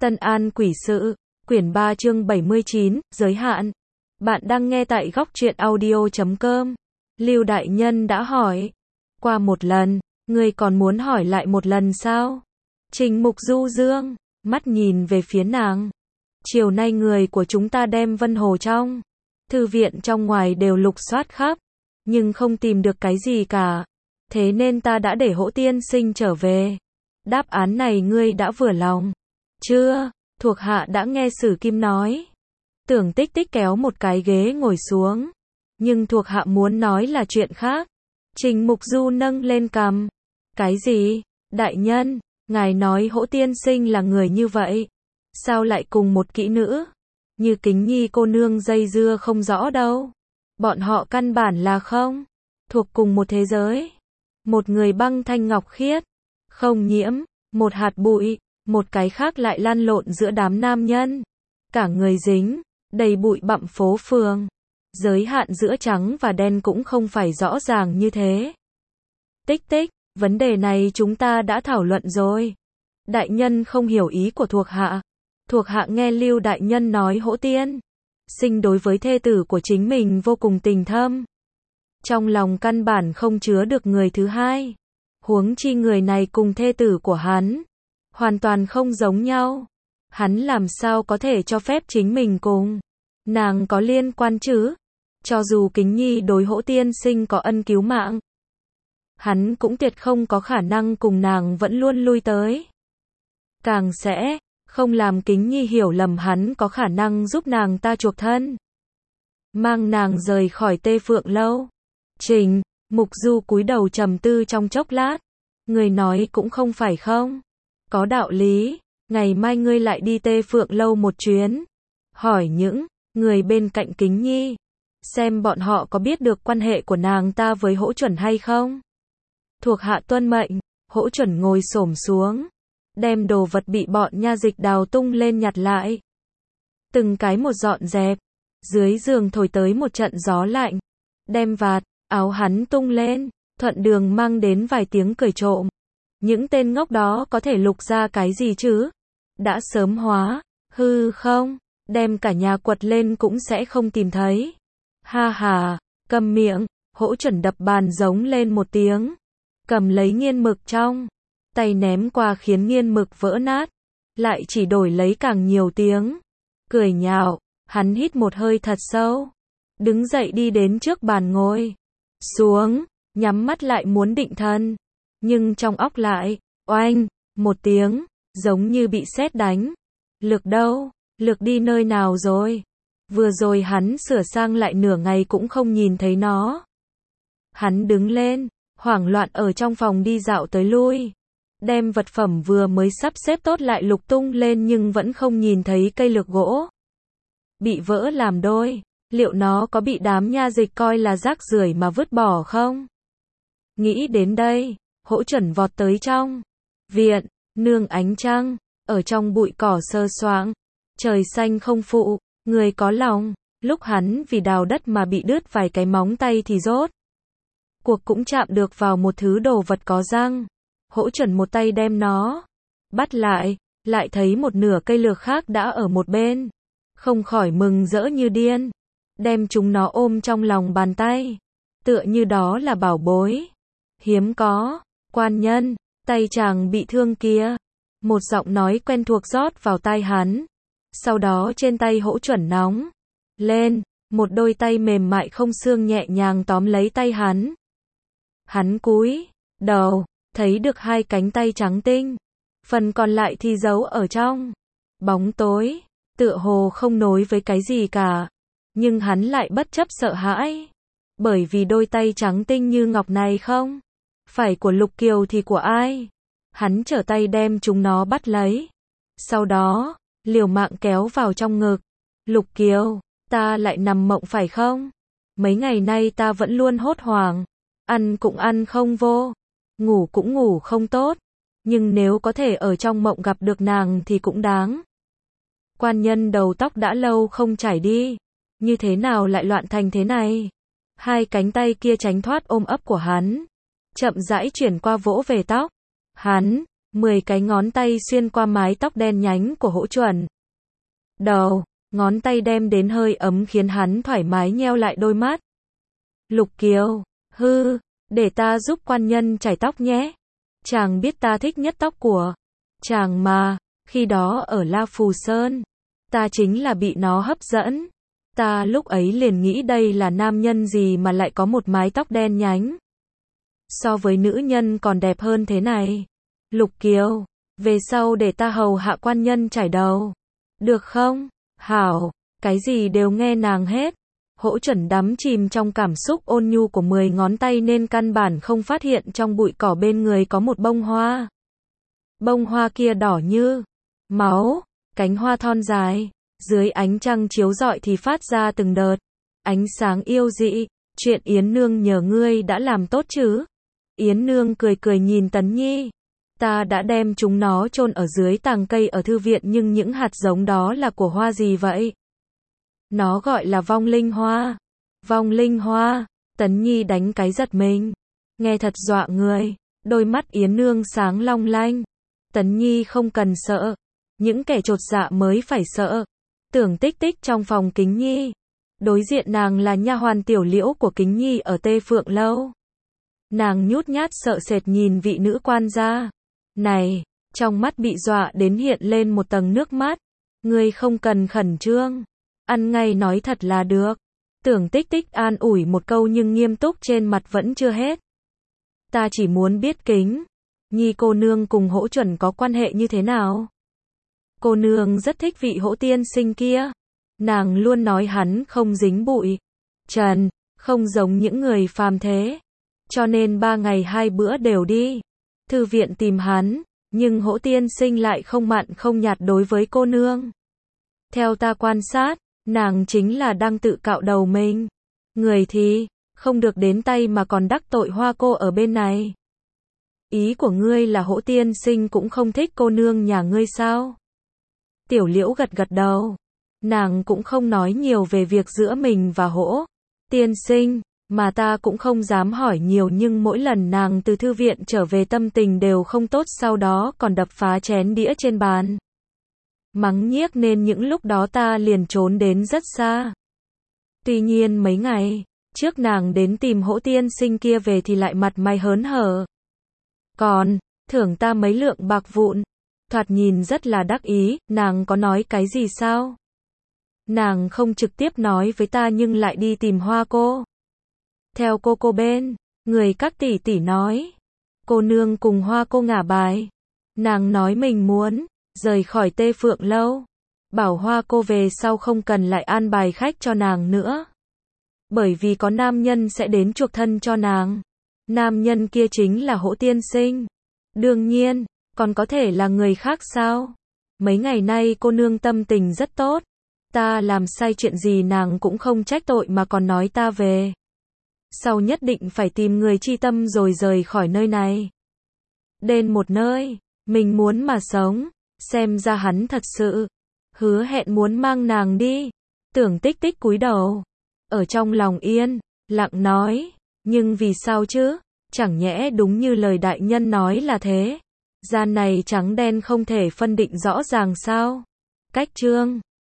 Tân An Quỷ Sự, quyển 3 chương 79, giới hạn. Bạn đang nghe tại góc truyện audio.com. Lưu Đại Nhân đã hỏi. Qua một lần, ngươi còn muốn hỏi lại một lần sao? Trình Mục du dương, mắt nhìn về phía nàng. Chiều nay người của chúng ta đem Vân Hồ trong thư viện trong ngoài đều lục soát khắp, nhưng không tìm được cái gì cả. Thế nên ta đã để Hỗ tiên sinh trở về. Đáp án này ngươi đã vừa lòng chưa? Thuộc hạ đã nghe Sử Kim nói. Tưởng Tích Tích kéo một cái ghế ngồi xuống. Nhưng thuộc hạ muốn nói là chuyện khác. Trình Mục Du nâng lên cằm. Cái gì? Đại nhân, ngài nói Hỗ tiên sinh là người như vậy. Sao lại cùng một kỹ nữ như Kính Nhi cô nương dây dưa không rõ đâu. Bọn họ căn bản là không thuộc cùng một thế giới. Một người băng thanh ngọc khiết, không nhiễm một hạt bụi, một cái khác lại lăn lộn giữa đám nam nhân. Cả người dính đầy bụi bặm phố phường. Giới hạn giữa trắng và đen cũng không phải rõ ràng như thế. Tích Tích, vấn đề này chúng ta đã thảo luận rồi. Đại nhân không hiểu ý của thuộc hạ. Thuộc hạ nghe Lưu Đại Nhân nói Hỗ tiên sinh đối với thê tử của chính mình vô cùng tình thâm. Trong lòng căn bản không chứa được người thứ hai. Huống chi người này cùng thê tử của hắn hoàn toàn không giống nhau. Hắn làm sao có thể cho phép chính mình cùng nàng có liên quan chứ? Cho dù Kính Nhi đối Hỗ tiên sinh có ân cứu mạng, hắn cũng tuyệt không có khả năng cùng nàng vẫn luôn lui tới. Càng sẽ không làm Kính Nhi hiểu lầm hắn có khả năng giúp nàng ta chuộc thân, mang nàng rời khỏi Tê Phượng Lâu. Trình Mục Du cúi đầu trầm tư trong chốc lát. Người nói cũng không phải không có đạo lý. Ngày mai ngươi lại đi Tê Phượng Lâu một chuyến, hỏi những người bên cạnh Kính Nhi, xem bọn họ có biết được quan hệ của nàng ta với Hỗ Chuẩn hay không. Thuộc hạ tuân mệnh. Hỗ Chuẩn ngồi xổm xuống, đem đồ vật bị bọn nha dịch đào tung lên nhặt lại. Từng cái một dọn dẹp. Dưới giường thổi tới một trận gió lạnh, đem vạt áo hắn tung lên, thuận đường mang đến vài tiếng cười trộm. Những tên ngốc đó có thể lục ra cái gì chứ? Đã sớm hóa hư không, đem cả nhà quật lên cũng sẽ không tìm thấy. Ha ha, câm miệng. Hỗ Chuẩn đập bàn giống lên một tiếng, cầm lấy nghiên mực trong tay ném qua khiến nghiên mực vỡ nát, lại chỉ đổi lấy càng nhiều tiếng cười nhạo. Hắn hít một hơi thật sâu, đứng dậy đi đến trước bàn ngồi xuống, nhắm mắt lại muốn định thần, nhưng trong óc lại oanh một tiếng, giống như bị sét đánh. Lực đâu? Lực đi nơi nào rồi? Vừa rồi hắn sửa sang lại nửa ngày cũng không nhìn thấy nó. Hắn đứng lên, hoảng loạn ở trong phòng đi dạo tới lui, đem vật phẩm vừa mới sắp xếp tốt lại lục tung lên nhưng vẫn không nhìn thấy cây lược gỗ bị vỡ làm đôi. Liệu nó có bị đám nha dịch coi là rác rưởi mà vứt bỏ không? Nghĩ đến đây, Hỗ Chuẩn vọt tới trong viện, nương ánh trăng, ở trong bụi cỏ sơ soạng, trời xanh không phụ, người có lòng. Lúc hắn vì đào đất mà bị đứt vài cái móng tay thì rốt cuộc cũng chạm được vào một thứ đồ vật có răng. Hỗ Chuẩn một tay đem nó bắt lại, lại thấy một nửa cây lược khác đã ở một bên, không khỏi mừng rỡ như điên, đem chúng nó ôm trong lòng bàn tay, tựa như đó là bảo bối hiếm có. Quan nhân, tay chàng bị thương kia. Một giọng nói quen thuộc rót vào tai hắn. Sau đó trên tay Hỗ Chuẩn nóng lên, một đôi tay mềm mại không xương nhẹ nhàng tóm lấy tay hắn. Hắn cúi đầu, thấy được hai cánh tay trắng tinh, phần còn lại thì giấu ở trong bóng tối, tựa hồ không nối với cái gì cả. Nhưng hắn lại bất chấp sợ hãi, bởi vì đôi tay trắng tinh như ngọc này không phải của Lục Kiều thì của ai? Hắn trở tay đem chúng nó bắt lấy, sau đó liều mạng kéo vào trong ngực. Lục Kiều, ta lại nằm mộng phải không? Mấy ngày nay ta vẫn luôn hốt hoảng, ăn cũng ăn không vô, ngủ cũng ngủ không tốt, nhưng nếu có thể ở trong mộng gặp được nàng thì cũng đáng. Quan nhân đầu tóc đã lâu không chải đi, như thế nào lại loạn thành thế này? Hai cánh tay kia tránh thoát ôm ấp của hắn, chậm rãi chuyển qua vỗ về tóc hắn, 10 cái ngón tay xuyên qua mái tóc đen nhánh của Hỗ Chuẩn. Đầu, ngón tay đem đến hơi ấm khiến hắn thoải mái nheo lại đôi mắt. Lục Kiều, để ta giúp quan nhân chải tóc nhé. Chàng biết ta thích nhất tóc của chàng mà, khi đó ở La Phù Sơn, ta chính là bị nó hấp dẫn. Ta lúc ấy liền nghĩ đây là nam nhân gì mà lại có một mái tóc đen nhánh. So với nữ nhân còn đẹp hơn thế này. Lục Kiều, về sau để ta hầu hạ quan nhân chải đầu. Được không? Hảo, cái gì đều nghe nàng hết. Hỗ Chuẩn đắm chìm trong cảm xúc ôn nhu của 10 ngón tay nên căn bản không phát hiện trong bụi cỏ bên người có một bông hoa. Bông hoa kia đỏ như máu, cánh hoa thon dài, dưới ánh trăng chiếu rọi thì phát ra từng đợt ánh sáng yêu dị. Chuyện Yến Nương nhờ ngươi đã làm tốt chứ? Yến Nương cười cười nhìn Tấn Nhi. Ta đã đem chúng nó chôn ở dưới tàng cây ở thư viện, nhưng những hạt giống đó là của hoa gì vậy? Nó gọi là vong linh hoa. Vong linh hoa? Tấn Nhi đánh cái giật mình. Nghe thật dọa người. Đôi mắt Yến Nương sáng long lanh. Tấn Nhi không cần sợ. Những kẻ chột dạ mới phải sợ. Tưởng Tích Tích trong phòng Kính Nhi. Đối diện nàng là nha hoàn Tiểu Liễu của Kính Nhi ở Tê Phượng Lâu. Nàng nhút nhát sợ sệt nhìn vị nữ quan gia này, trong mắt bị dọa đến hiện lên một tầng nước mắt. Ngươi không cần khẩn trương, ăn ngay nói thật là được. Tưởng Tích Tích an ủi một câu nhưng nghiêm túc trên mặt vẫn chưa hết. Ta chỉ muốn biết Kính Nhi cô nương cùng Hỗ Chuẩn có quan hệ như thế nào? Cô nương rất thích vị Hỗ tiên sinh kia. Nàng luôn nói hắn không dính bụi trần, không giống những người phàm thế. Cho nên 3 ngày 2 bữa đều đi thư viện tìm hắn, nhưng Hỗ tiên sinh lại không mặn không nhạt đối với cô nương. Theo ta quan sát, nàng chính là đang tự cạo đầu mình. Người thì không được đến tay mà còn đắc tội Hoa cô ở bên này. Ý của ngươi là Hỗ tiên sinh cũng không thích cô nương nhà ngươi sao? Tiểu Liễu gật gật đầu. Nàng cũng không nói nhiều về việc giữa mình và Hỗ tiên sinh, mà ta cũng không dám hỏi nhiều, nhưng mỗi lần nàng từ thư viện trở về tâm tình đều không tốt, sau đó còn đập phá chén đĩa trên bàn. Mắng nhiếc nên những lúc đó ta liền trốn đến rất xa. Tuy nhiên mấy ngày trước nàng đến tìm Hỗ tiên sinh kia về thì lại mặt mày hớn hở. Còn thưởng ta mấy lượng bạc vụn. Thoạt nhìn rất là đắc ý. Nàng có nói cái gì sao? Nàng không trực tiếp nói với ta nhưng lại đi tìm Hoa cô. Theo cô bên người các tỷ tỷ nói, cô nương cùng Hoa cô ngả bài. Nàng nói mình muốn rời khỏi Tê Phượng Lâu, bảo Hoa cô về sau không cần lại an bài khách cho nàng nữa, bởi vì có nam nhân sẽ đến chuộc thân cho nàng. Nam nhân kia chính là Hỗ tiên sinh. Đương nhiên, còn có thể là người khác sao? Mấy ngày nay cô nương tâm tình rất tốt. Ta làm sai chuyện gì nàng cũng không trách tội mà còn nói ta về sau nhất định phải tìm người chi tâm rồi rời khỏi nơi này. Đến một nơi mình muốn mà sống. Xem ra hắn thật sự hứa hẹn muốn mang nàng đi. Tưởng Tích Tích cúi đầu, ở trong lòng yên lặng nói, nhưng vì sao chứ? Chẳng nhẽ đúng như lời đại nhân nói là thế gian này trắng đen không thể phân định rõ ràng sao? Cách chương